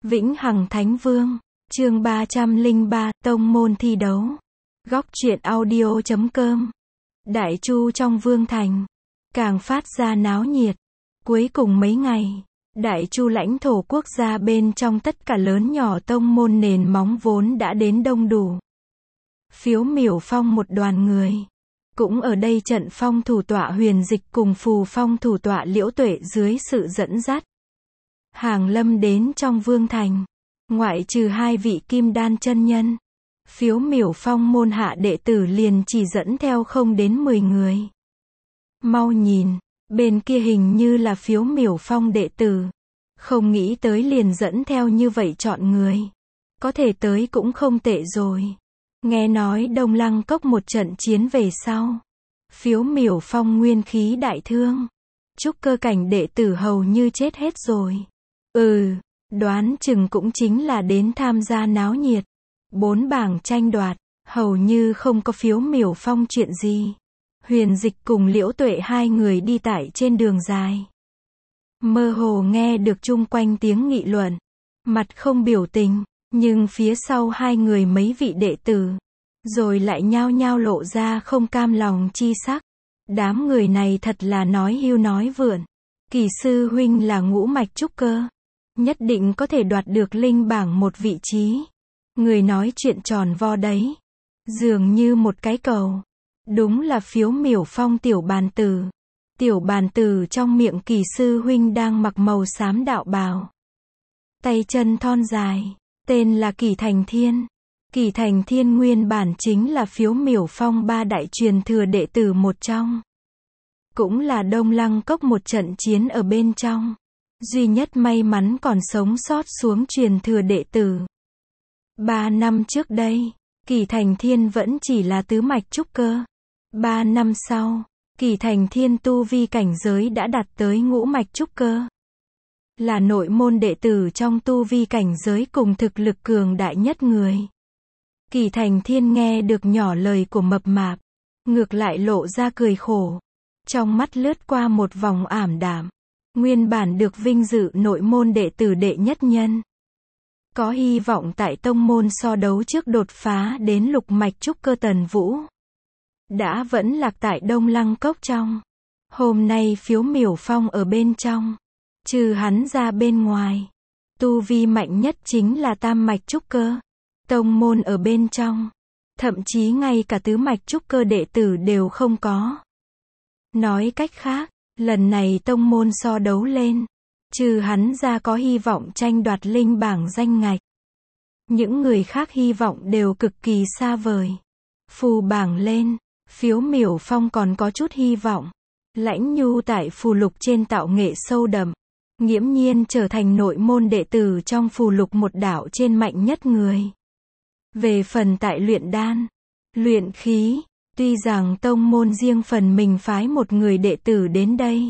Vĩnh Hằng Thánh Vương, chương 303, Tông môn thi đấu. Góc truyện audio.com. Đại Chu trong Vương Thành, càng phát ra náo nhiệt. Cuối cùng mấy ngày, Đại Chu lãnh thổ quốc gia bên trong tất cả lớn nhỏ tông môn nền móng vốn đã đến đông đủ. Phiếu miểu phong một đoàn người, cũng ở đây trận phong thủ tọa Huyền Dịch cùng phù phong thủ tọa Liễu Tuệ dưới sự dẫn dắt. Hàng lâm đến trong Vương Thành, ngoại trừ hai vị kim đan chân nhân. Phiếu miểu phong môn hạ đệ tử liền chỉ dẫn theo không đến 10 người. Mau nhìn, bên kia hình như là phiếu miểu phong đệ tử. Không nghĩ tới liền dẫn theo như vậy chọn người. Có thể tới cũng không tệ rồi. Nghe nói Đông Lăng Cốc một trận chiến về sau, phiếu miểu phong nguyên khí đại thương. Trúc cơ cảnh đệ tử hầu như chết hết rồi. Đoán chừng cũng chính là đến tham gia náo nhiệt. 4 bảng tranh đoạt, hầu như không có phiếu miểu phong chuyện gì. Huyền Dịch cùng Liễu Tuệ hai người đi tại trên đường dài. Mơ hồ nghe được chung quanh tiếng nghị luận. Mặt không biểu tình, nhưng phía sau hai người mấy vị đệ tử. Rồi lại nhao nhao lộ ra không cam lòng chi sắc. Đám người này thật là nói hưu nói vượn. Kỳ sư huynh là ngũ mạch trúc cơ. Nhất định có thể đoạt được linh bảng một vị trí. Người nói chuyện tròn vo đấy. Dường như một cái cầu. Đúng là phiếu miểu phong tiểu bàn tử. Tiểu bàn tử trong miệng Kỳ sư huynh đang mặc màu xám đạo bào. Tay chân thon dài. Tên là Kỳ Thành Thiên. Kỳ Thành Thiên nguyên bản chính là phiếu miểu phong 3 đại truyền thừa đệ tử một trong. Cũng là Đông Lăng Cốc một trận chiến ở bên trong. Duy nhất may mắn còn sống sót xuống truyền thừa đệ tử. 3 năm trước đây, Kỳ Thành Thiên vẫn chỉ là tứ mạch trúc cơ. 3 năm sau, Kỳ Thành Thiên tu vi cảnh giới đã đạt tới ngũ mạch trúc cơ. Là nội môn đệ tử trong tu vi cảnh giới cùng thực lực cường đại nhất người. Kỳ Thành Thiên nghe được nhỏ lời của mập mạp, ngược lại lộ ra cười khổ. Trong mắt lướt qua một vòng ảm đạm. Nguyên bản được vinh dự nội môn đệ tử đệ nhất nhân. Có hy vọng tại tông môn so đấu trước đột phá đến lục mạch trúc cơ Tần Vũ. Đã vẫn lạc tại Đông Lăng Cốc trong. Hôm nay phiếu miểu phong ở bên trong. Trừ hắn ra bên ngoài. Tu vi mạnh nhất chính là tam mạch trúc cơ. Tông môn ở bên trong. Thậm chí ngay cả tứ mạch trúc cơ đệ tử đều không có. Nói cách khác, lần này tông môn so đấu lên. Trừ hắn ra có hy vọng tranh đoạt linh bảng danh ngạch. Những người khác hy vọng đều cực kỳ xa vời. Phù bảng lên, phiếu miểu phong còn có chút hy vọng. Lãnh Nhu tại phù lục trên tạo nghệ sâu đậm. Nghiễm nhiên trở thành nội môn đệ tử trong phù lục một đạo trên mạnh nhất người. Về phần tại luyện đan, luyện khí, tuy rằng tông môn riêng phần mình phái một người đệ tử đến đây.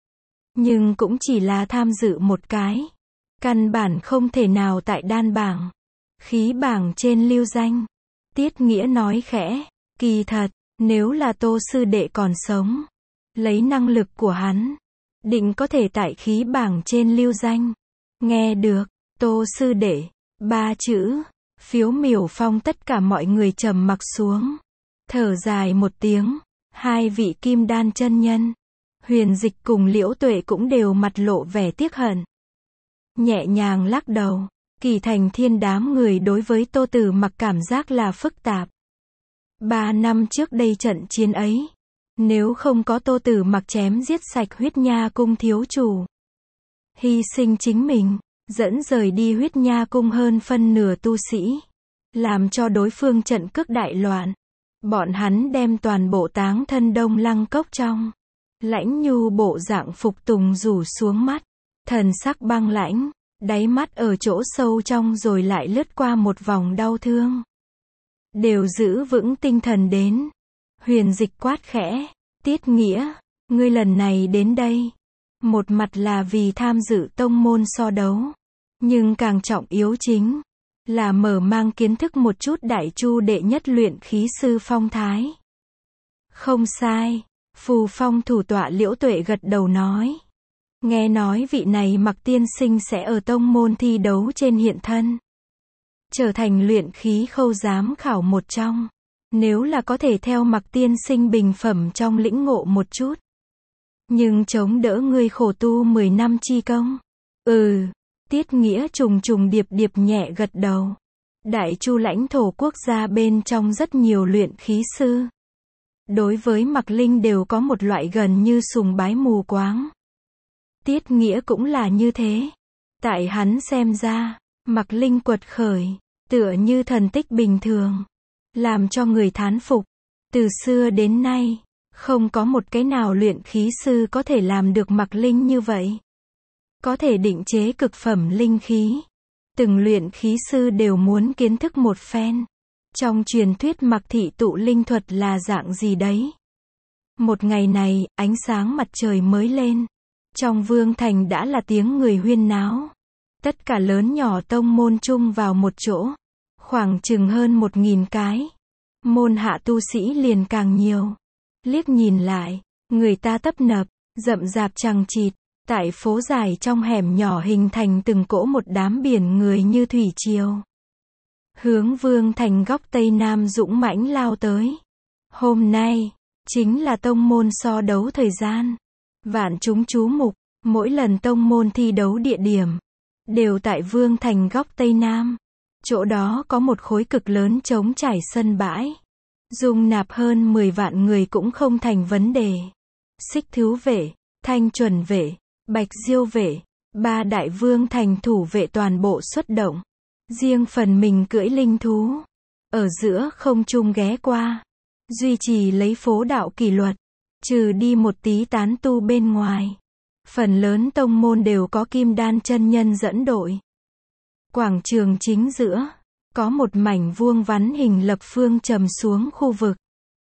Nhưng cũng chỉ là tham dự một cái. Căn bản không thể nào tại đan bảng, khí bảng trên lưu danh. Tiết Nghĩa nói khẽ, kỳ thật, nếu là Tô sư đệ còn sống, lấy năng lực của hắn, định có thể tại khí bảng trên lưu danh. Nghe được, Tô sư đệ, 3 chữ, phiếu miểu phong tất cả mọi người trầm mặc xuống. Thở dài một tiếng, hai vị kim đan chân nhân. Huyền Dịch cùng Liễu Tuệ cũng đều mặt lộ vẻ tiếc hận. Nhẹ nhàng lắc đầu, Kỳ Thành Thiên đám người đối với Tô Tử Mặc cảm giác là phức tạp. 3 năm trước đây trận chiến ấy, nếu không có Tô Tử Mặc chém giết sạch Huyết Nha Cung thiếu chủ, hy sinh chính mình, dẫn rời đi Huyết Nha Cung hơn phân nửa tu sĩ, làm cho đối phương trận cước đại loạn. Bọn hắn đem toàn bộ táng thân Đông Lăng Cốc trong. Lãnh Nhu bộ dạng phục tùng rủ xuống mắt, thần sắc băng lãnh, đáy mắt ở chỗ sâu trong rồi lại lướt qua một vòng đau thương. Đều giữ vững tinh thần đến. Huyền Dịch quát khẽ, Tiết Nghĩa, ngươi lần này đến đây. Một mặt là vì tham dự tông môn so đấu. Nhưng càng trọng yếu chính là mở mang kiến thức một chút Đại Chu đệ nhất luyện khí sư phong thái. Không sai. Phù phong thủ tọa Liễu Tuệ gật đầu nói. Nghe nói vị này Mặc tiên sinh sẽ ở tông môn thi đấu trên hiện thân. Trở thành luyện khí khâu giám khảo một trong. Nếu là có thể theo Mặc tiên sinh bình phẩm trong lĩnh ngộ một chút. Nhưng chống đỡ ngươi khổ tu 10 năm chi công. Tiết Nghĩa trùng trùng điệp điệp nhẹ gật đầu. Đại Chu lãnh thổ quốc gia bên trong rất nhiều luyện khí sư. Đối với Mặc Linh đều có một loại gần như sùng bái mù quáng. Tiết Nghĩa cũng là như thế. Tại hắn xem ra, Mặc Linh quật khởi, tựa như thần tích bình thường. Làm cho người thán phục. Từ xưa đến nay, không có một cái nào luyện khí sư có thể làm được Mặc Linh như vậy. Có thể định chế cực phẩm linh khí. Từng luyện khí sư đều muốn kiến thức một phen. Trong truyền thuyết Mặc thị tụ linh thuật là dạng gì đấy. Một ngày này, ánh sáng mặt trời mới lên. Trong vương thành đã là tiếng người huyên náo. Tất cả lớn nhỏ tông môn chung vào một chỗ. Khoảng chừng hơn 1000 cái. Môn hạ tu sĩ liền càng nhiều. Liếc nhìn lại, người ta tấp nập, rậm rạp chằng chịt. Tại phố dài trong hẻm nhỏ hình thành từng cỗ một đám biển người như thủy triều. Hướng vương thành góc tây nam dũng mãnh lao tới. Hôm nay, chính là tông môn so đấu thời gian. Vạn chúng chú mục, mỗi lần tông môn thi đấu địa điểm, đều tại vương thành góc tây nam. Chỗ đó có một khối cực lớn trống trải sân bãi. Dung nạp hơn 10 vạn người cũng không thành vấn đề. Xích Thứu vệ, Thanh Chuẩn vệ, Bạch Diêu vệ, 3 đại vương thành thủ vệ toàn bộ xuất động. Riêng phần mình cưỡi linh thú. Ở giữa không trung ghé qua. Duy trì lấy phố đạo kỷ luật. Trừ đi một tí tán tu bên ngoài. Phần lớn tông môn đều có kim đan chân nhân dẫn đội. Quảng trường chính giữa. Có một mảnh vuông vắn hình lập phương trầm xuống khu vực.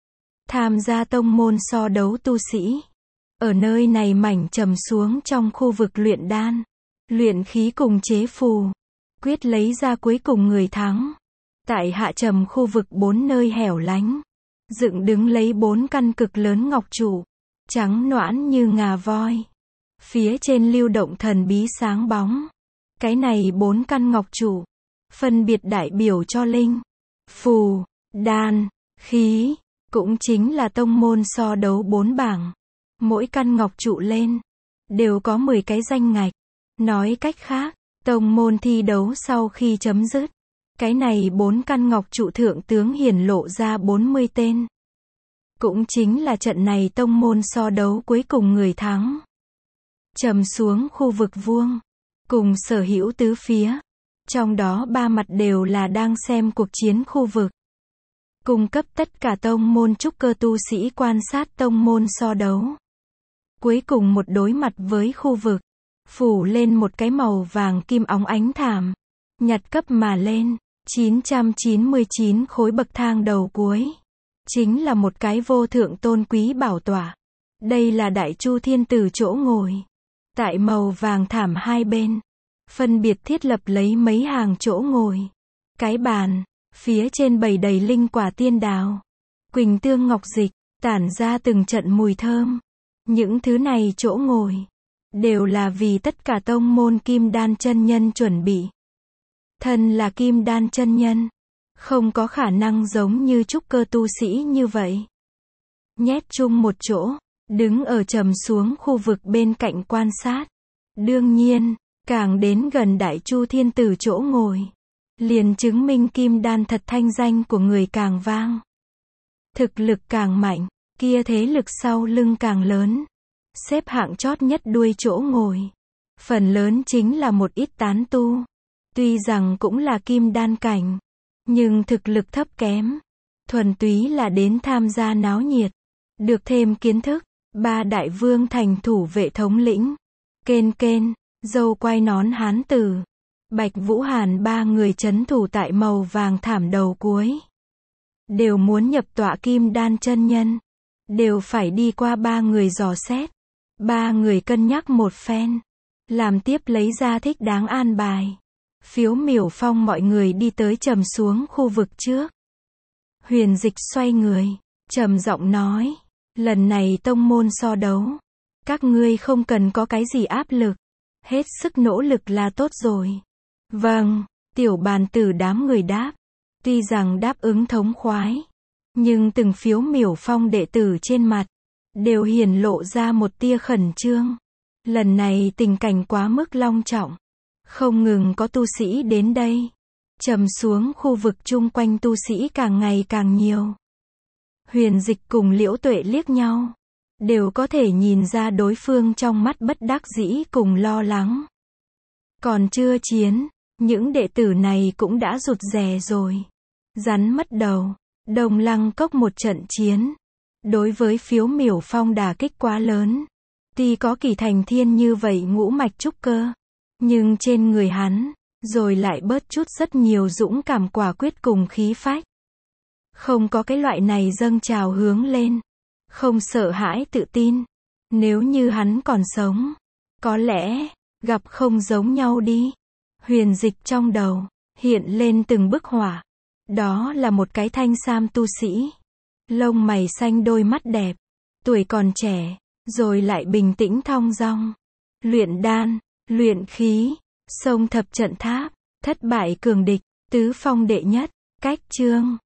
Tham gia tông môn so đấu tu sĩ. Ở nơi này mảnh trầm xuống trong khu vực luyện đan, luyện khí cùng chế phù. Quyết lấy ra cuối cùng người thắng. Tại hạ trầm khu vực 4 nơi hẻo lánh. Dựng đứng lấy 4 căn cực lớn ngọc trụ. Trắng noãn như ngà voi. Phía trên lưu động thần bí sáng bóng. Cái này 4 căn ngọc trụ. Phân biệt đại biểu cho linh, phù, đan, khí. Cũng chính là tông môn so đấu 4 bảng. Mỗi căn ngọc trụ lên, đều có 10 cái danh ngạch. Nói cách khác, tông môn thi đấu sau khi chấm dứt. Cái này 4 căn ngọc trụ thượng tướng hiển lộ ra 40 tên. Cũng chính là trận này tông môn so đấu cuối cùng người thắng. Trầm xuống khu vực vuông. Cùng sở hữu tứ phía. Trong đó 3 mặt đều là đang xem cuộc chiến khu vực. Cung cấp tất cả tông môn trúc cơ tu sĩ quan sát tông môn so đấu. Cuối cùng một đối mặt với khu vực. Phủ lên một cái màu vàng kim óng ánh thảm. Nhặt cấp mà lên. 999 khối bậc thang đầu cuối. Chính là một cái vô thượng tôn quý bảo tọa. Đây là Đại Chu Thiên Tử chỗ ngồi. Tại màu vàng thảm hai bên. Phân biệt thiết lập lấy mấy hàng chỗ ngồi. Cái bàn. Phía trên bày đầy linh quả tiên đào. Quỳnh tương ngọc dịch. Tản ra từng trận mùi thơm. Những thứ này chỗ ngồi. Đều là vì tất cả tông môn kim đan chân nhân chuẩn bị. Thân là kim đan chân nhân. Không có khả năng giống như trúc cơ tu sĩ như vậy. Nhét chung một chỗ. Đứng ở trầm xuống khu vực bên cạnh quan sát. Đương nhiên, càng đến gần Đại Chu Thiên Tử chỗ ngồi. Liền chứng minh kim đan thật thanh danh của người càng vang. Thực lực càng mạnh, kia thế lực sau lưng càng lớn. Xếp hạng chót nhất đuôi chỗ ngồi. Phần lớn chính là một ít tán tu. Tuy rằng cũng là kim đan cảnh. Nhưng thực lực thấp kém. Thuần túy là đến tham gia náo nhiệt. Được thêm kiến thức. 3 đại vương thành thủ vệ thống lĩnh. Kên Kên, dâu quai nón hán tử. Bạch Vũ Hàn 3 người trấn thủ tại màu vàng thảm đầu cuối. Đều muốn nhập tọa kim đan chân nhân. Đều phải đi qua 3 người dò xét. 3 người cân nhắc một phen. Làm tiếp lấy ra thích đáng an bài. Phiếu miểu phong mọi người đi tới trầm xuống khu vực trước. Huyền Dịch xoay người. Trầm giọng nói. Lần này tông môn so đấu. Các ngươi không cần có cái gì áp lực. Hết sức nỗ lực là tốt rồi. Vâng, tiểu bàn tử đám người đáp. Tuy rằng đáp ứng thống khoái, nhưng từng phiếu miểu phong đệ tử trên mặt, đều hiển lộ ra một tia khẩn trương. Lần này tình cảnh quá mức long trọng. Không ngừng có tu sĩ đến đây. Trầm xuống khu vực chung quanh tu sĩ càng ngày càng nhiều. Huyền Dịch cùng Liễu Tuệ liếc nhau. Đều có thể nhìn ra đối phương trong mắt bất đắc dĩ cùng lo lắng. Còn chưa chiến, những đệ tử này cũng đã rụt rè rồi. Rắn mất đầu, Đồng Lăng Cốc một trận chiến. Đối với phiếu miểu phong đả kích quá lớn. Tuy có Kỳ Thành Thiên như vậy ngũ mạch trúc cơ. Nhưng trên người hắn, rồi lại bớt chút rất nhiều dũng cảm quả quyết cùng khí phách. Không có cái loại này dâng trào hướng lên. Không sợ hãi tự tin. Nếu như hắn còn sống, có lẽ, gặp không giống nhau đi. Huyền Dịch trong đầu, hiện lên từng bức họa. Đó là một cái thanh sam tu sĩ. Lông mày xanh đôi mắt đẹp. Tuổi còn trẻ, rồi lại bình tĩnh thong dong. Luyện đan, luyện khí, xông thập trận tháp, thất bại cường địch, tứ phong đệ nhất. Cách chương